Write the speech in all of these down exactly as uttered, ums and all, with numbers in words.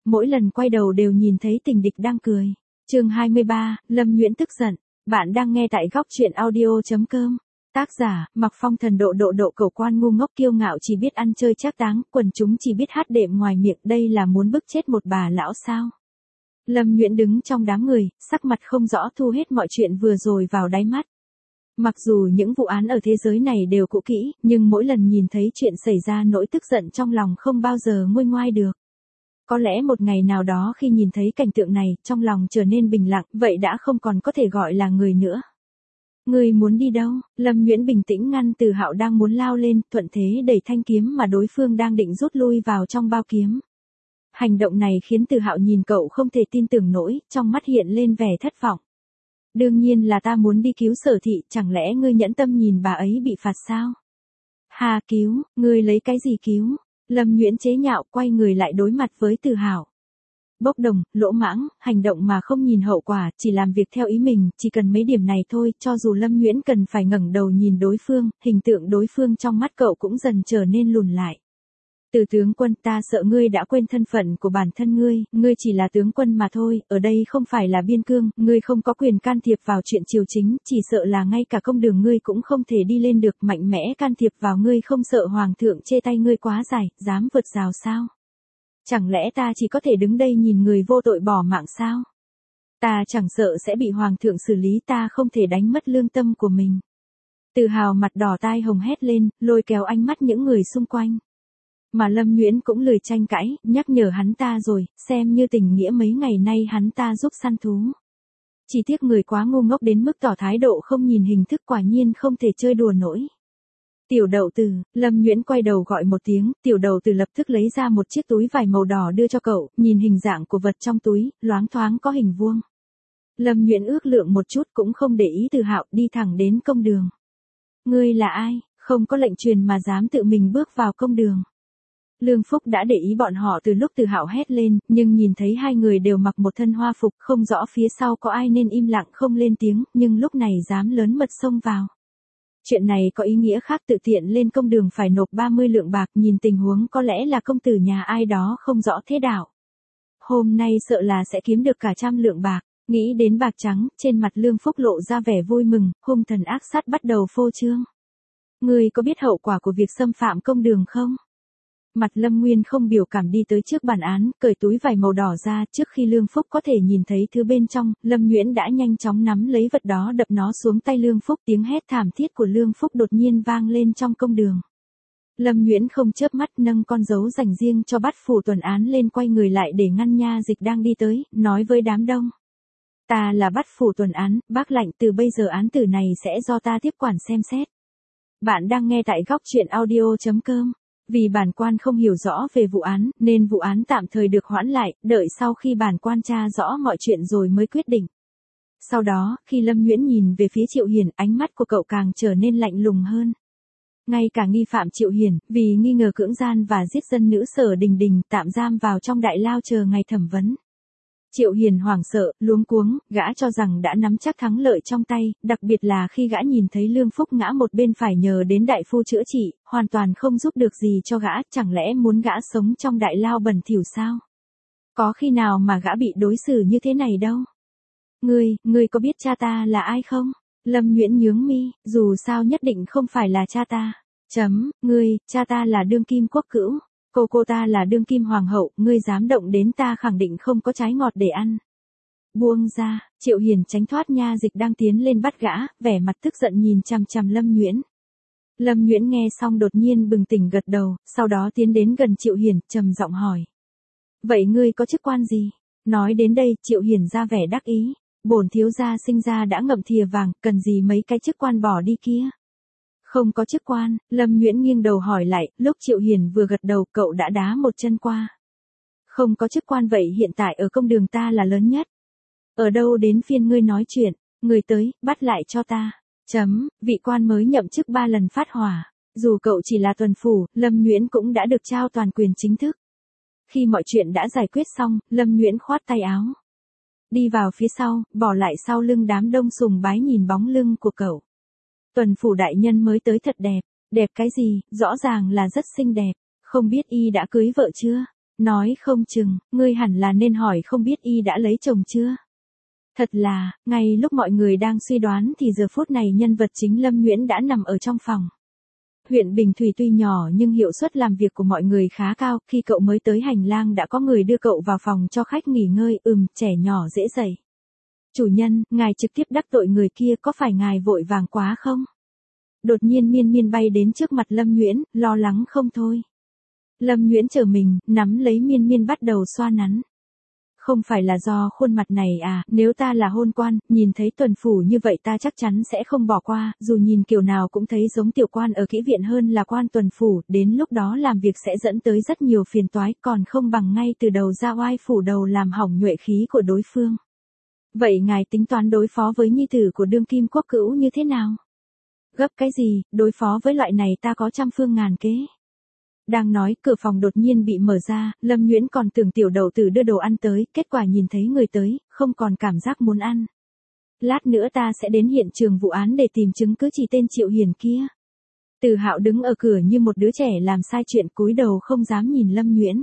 mỗi lần quay đầu đều nhìn thấy Tình Địch đang cười. Chương hai mươi ba, Lâm Nhuyễn tức giận. Bạn đang nghe tại góc truyện audio chấm com. Tác giả, Mặc Phong Thần Độ Độ Độ Cẩu Quan ngu ngốc kiêu ngạo chỉ biết ăn chơi trác táng, quần chúng chỉ biết hát đệm ngoài miệng, đây là muốn bức chết một bà lão sao? Lâm Nhuyễn đứng trong đám người, sắc mặt không rõ thu hết mọi chuyện vừa rồi vào đáy mắt. Mặc dù những vụ án ở thế giới này đều cũ kỹ, nhưng mỗi lần nhìn thấy chuyện xảy ra nỗi tức giận trong lòng không bao giờ nguôi ngoai được. Có lẽ một ngày nào đó khi nhìn thấy cảnh tượng này, trong lòng trở nên bình lặng, vậy đã không còn có thể gọi là người nữa. Ngươi muốn đi đâu? Lâm Nhuyễn bình tĩnh ngăn Từ Hạo đang muốn lao lên, thuận thế đẩy thanh kiếm mà đối phương đang định rút lui vào trong bao kiếm. Hành động này khiến Từ Hạo nhìn cậu không thể tin tưởng nổi, trong mắt hiện lên vẻ thất vọng. Đương nhiên là ta muốn đi cứu Sở Thị, chẳng lẽ ngươi nhẫn tâm nhìn bà ấy bị phạt sao? Hà, cứu, ngươi lấy cái gì cứu? Lâm Nhuyễn chế nhạo, quay người lại đối mặt với Từ Hạo. Bốc đồng, lỗ mãng, hành động mà không nhìn hậu quả, chỉ làm việc theo ý mình, chỉ cần mấy điểm này thôi, cho dù Lâm Nhuyễn cần phải ngẩng đầu nhìn đối phương, hình tượng đối phương trong mắt cậu cũng dần trở nên lùn lại. Từ tướng quân, ta sợ ngươi đã quên thân phận của bản thân ngươi, ngươi chỉ là tướng quân mà thôi, ở đây không phải là biên cương, ngươi không có quyền can thiệp vào chuyện triều chính, chỉ sợ là ngay cả công đường ngươi cũng không thể đi lên được, mạnh mẽ can thiệp vào ngươi không sợ hoàng thượng chê tay ngươi quá dài, dám vượt rào sao? Chẳng lẽ ta chỉ có thể đứng đây nhìn người vô tội bỏ mạng sao? Ta chẳng sợ sẽ bị hoàng thượng xử lý, ta không thể đánh mất lương tâm của mình. Từ Hào mặt đỏ tai hồng hét lên, lôi kéo ánh mắt những người xung quanh. Mà Lâm Nhuyễn cũng lười tranh cãi, nhắc nhở hắn ta rồi, xem như tình nghĩa mấy ngày nay hắn ta giúp săn thú. Chỉ tiếc người quá ngu ngốc đến mức tỏ thái độ không nhìn hình thức, quả nhiên không thể chơi đùa nổi. Tiểu Đậu Tử, Lâm Nhuyễn quay đầu gọi một tiếng, Tiểu Đậu Tử lập tức lấy ra một chiếc túi vải màu đỏ đưa cho cậu, nhìn hình dạng của vật trong túi, loáng thoáng có hình vuông. Lâm Nhuyễn ước lượng một chút cũng không để ý Từ Hạo, đi thẳng đến công đường. Ngươi là ai, không có lệnh truyền mà dám tự mình bước vào công đường? Lương Phúc đã để ý bọn họ từ lúc Từ Hạo hét lên, nhưng nhìn thấy hai người đều mặc một thân hoa phục, không rõ phía sau có ai nên im lặng không lên tiếng, nhưng lúc này dám lớn mật xông vào. Chuyện này có ý nghĩa khác, tự tiện lên công đường phải nộp ba mươi lượng bạc, nhìn tình huống có lẽ là công tử nhà ai đó không rõ thế đạo. Hôm nay sợ là sẽ kiếm được cả trăm lượng bạc, nghĩ đến bạc trắng, trên mặt Lương Phúc lộ ra vẻ vui mừng, hung thần ác sát bắt đầu phô trương. Ngươi có biết hậu quả của việc xâm phạm công đường không? Mặt Lâm Nguyên không biểu cảm đi tới trước bàn án, cởi túi vải màu đỏ ra, trước khi Lương Phúc có thể nhìn thấy thứ bên trong, Lâm Nhuyễn đã nhanh chóng nắm lấy vật đó đập nó xuống tay Lương Phúc, tiếng hét thảm thiết của Lương Phúc đột nhiên vang lên trong công đường. Lâm Nhuyễn không chớp mắt nâng con dấu dành riêng cho Bát Phủ Tuần án lên, quay người lại để ngăn Nha Dịch đang đi tới, nói với đám đông. Ta là Bát Phủ Tuần án, bác lạnh, từ bây giờ án tử này sẽ do ta tiếp quản xem xét. Bạn đang nghe tại góc truyện audio chấm com. Vì bản quan không hiểu rõ về vụ án, nên vụ án tạm thời được hoãn lại, đợi sau khi bản quan tra rõ mọi chuyện rồi mới quyết định. Sau đó, khi Lâm Nhuyễn nhìn về phía Triệu Hiền, ánh mắt của cậu càng trở nên lạnh lùng hơn. Ngay cả nghi phạm Triệu Hiền, vì nghi ngờ cưỡng gian và giết dân nữ Sở Đình Đình, tạm giam vào trong đại lao chờ ngày thẩm vấn. Triệu Hiền hoảng sợ, luống cuống, gã cho rằng đã nắm chắc thắng lợi trong tay, đặc biệt là khi gã nhìn thấy Lương Phúc ngã một bên phải nhờ đến đại phu chữa trị, hoàn toàn không giúp được gì cho gã, chẳng lẽ muốn gã sống trong đại lao bẩn thỉu sao? Có khi nào mà gã bị đối xử như thế này đâu? Ngươi, ngươi có biết cha ta là ai không? Lâm Nhuyễn nhướng mi, dù sao nhất định không phải là cha ta. Chấm, ngươi, cha ta là đương kim quốc cữu. Cô cô ta là đương kim hoàng hậu, ngươi dám động đến ta khẳng định không có trái ngọt để ăn. Buông ra, Triệu Hiền tránh thoát Nha Dịch đang tiến lên bắt gã, vẻ mặt tức giận nhìn chằm chằm Lâm Nhuyễn. Lâm Nhuyễn nghe xong đột nhiên bừng tỉnh gật đầu, sau đó tiến đến gần Triệu Hiền, trầm giọng hỏi. Vậy ngươi có chức quan gì? Nói đến đây, Triệu Hiền ra vẻ đắc ý. Bổn thiếu gia sinh ra đã ngậm thìa vàng, cần gì mấy cái chức quan bỏ đi kia? Không có chức quan, Lâm Nhuyễn nghiêng đầu hỏi lại, lúc Triệu Hiền vừa gật đầu cậu đã đá một chân qua. Không có chức quan vậy hiện tại ở công đường ta là lớn nhất. Ở đâu đến phiên ngươi nói chuyện, người tới, bắt lại cho ta. Chấm, vị quan mới nhậm chức ba lần phát hỏa. Dù cậu chỉ là tuần phủ, Lâm Nhuyễn cũng đã được trao toàn quyền chính thức. Khi mọi chuyện đã giải quyết xong, Lâm Nhuyễn khoát tay áo. Đi vào phía sau, bỏ lại sau lưng đám đông sùng bái nhìn bóng lưng của cậu. Tuần phủ đại nhân mới tới thật đẹp, đẹp cái gì, rõ ràng là rất xinh đẹp, không biết y đã cưới vợ chưa? Nói không chừng, ngươi hẳn là nên hỏi không biết y đã lấy chồng chưa. Thật là, ngay lúc mọi người đang suy đoán thì giờ phút này nhân vật chính Lâm Nguyễn đã nằm ở trong phòng. Huyện Bình Thủy tuy nhỏ nhưng hiệu suất làm việc của mọi người khá cao, khi cậu mới tới hành lang đã có người đưa cậu vào phòng cho khách nghỉ ngơi, ừm, trẻ nhỏ dễ dậy. Chủ nhân, ngài trực tiếp đắc tội người kia có phải ngài vội vàng quá không? Đột nhiên Miên Miên bay đến trước mặt Lâm Nguyễn, lo lắng không thôi. Lâm Nguyễn chờ mình, nắm lấy Miên Miên bắt đầu xoa nắn. Không phải là do khuôn mặt này à, nếu ta là hôn quan, nhìn thấy tuần phủ như vậy ta chắc chắn sẽ không bỏ qua, dù nhìn kiểu nào cũng thấy giống tiểu quan ở kỹ viện hơn là quan tuần phủ, đến lúc đó làm việc sẽ dẫn tới rất nhiều phiền toái, còn không bằng ngay từ đầu ra oai phủ đầu làm hỏng nhuệ khí của đối phương. Vậy ngài tính toán đối phó với nhi tử của đương kim quốc cữu như thế nào? Gấp cái gì, đối phó với loại này ta có trăm phương ngàn kế. Đang nói, cửa phòng đột nhiên bị mở ra, Lâm Nguyễn còn tưởng tiểu đậu tử đưa đồ ăn tới, kết quả nhìn thấy người tới, không còn cảm giác muốn ăn. Lát nữa ta sẽ đến hiện trường vụ án để tìm chứng cứ chỉ tên Triệu Hiền kia. Từ Hạo đứng ở cửa như một đứa trẻ làm sai chuyện, cúi đầu không dám nhìn Lâm Nguyễn.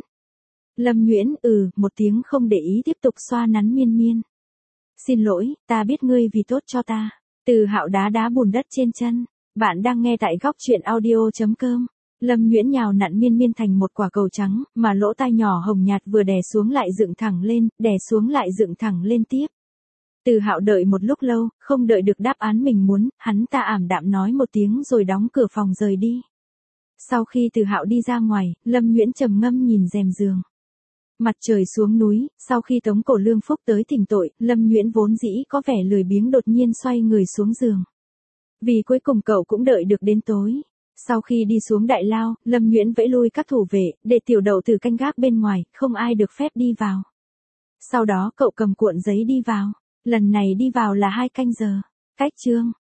Lâm Nguyễn, ừ, một tiếng không để ý tiếp tục xoa nắn Miên Miên. Xin lỗi, ta biết ngươi vì tốt cho ta. Từ Hạo đá đá bùn đất trên chân. Bạn đang nghe tại góc truyện audio chấm com. Lâm Nguyễn nhào nặn Miên Miên thành một quả cầu trắng, mà lỗ tai nhỏ hồng nhạt vừa đè xuống lại dựng thẳng lên, đè xuống lại dựng thẳng lên tiếp. Từ Hạo đợi một lúc lâu, không đợi được đáp án mình muốn, hắn ta ảm đạm nói một tiếng rồi đóng cửa phòng rời đi. Sau khi Từ Hạo đi ra ngoài, Lâm Nguyễn trầm ngâm nhìn rèm giường. Mặt trời xuống núi, sau khi Tống Cổ Lương Phúc tới thỉnh tội, Lâm Nguyễn vốn dĩ có vẻ lười biếng đột nhiên xoay người xuống giường. Vì cuối cùng cậu cũng đợi được đến tối. Sau khi đi xuống đại lao, Lâm Nguyễn vẫy lui các thủ vệ, để tiểu đậu tử canh gác bên ngoài, không ai được phép đi vào. Sau đó cậu cầm cuộn giấy đi vào. Lần này đi vào là hai canh giờ. Cách chương.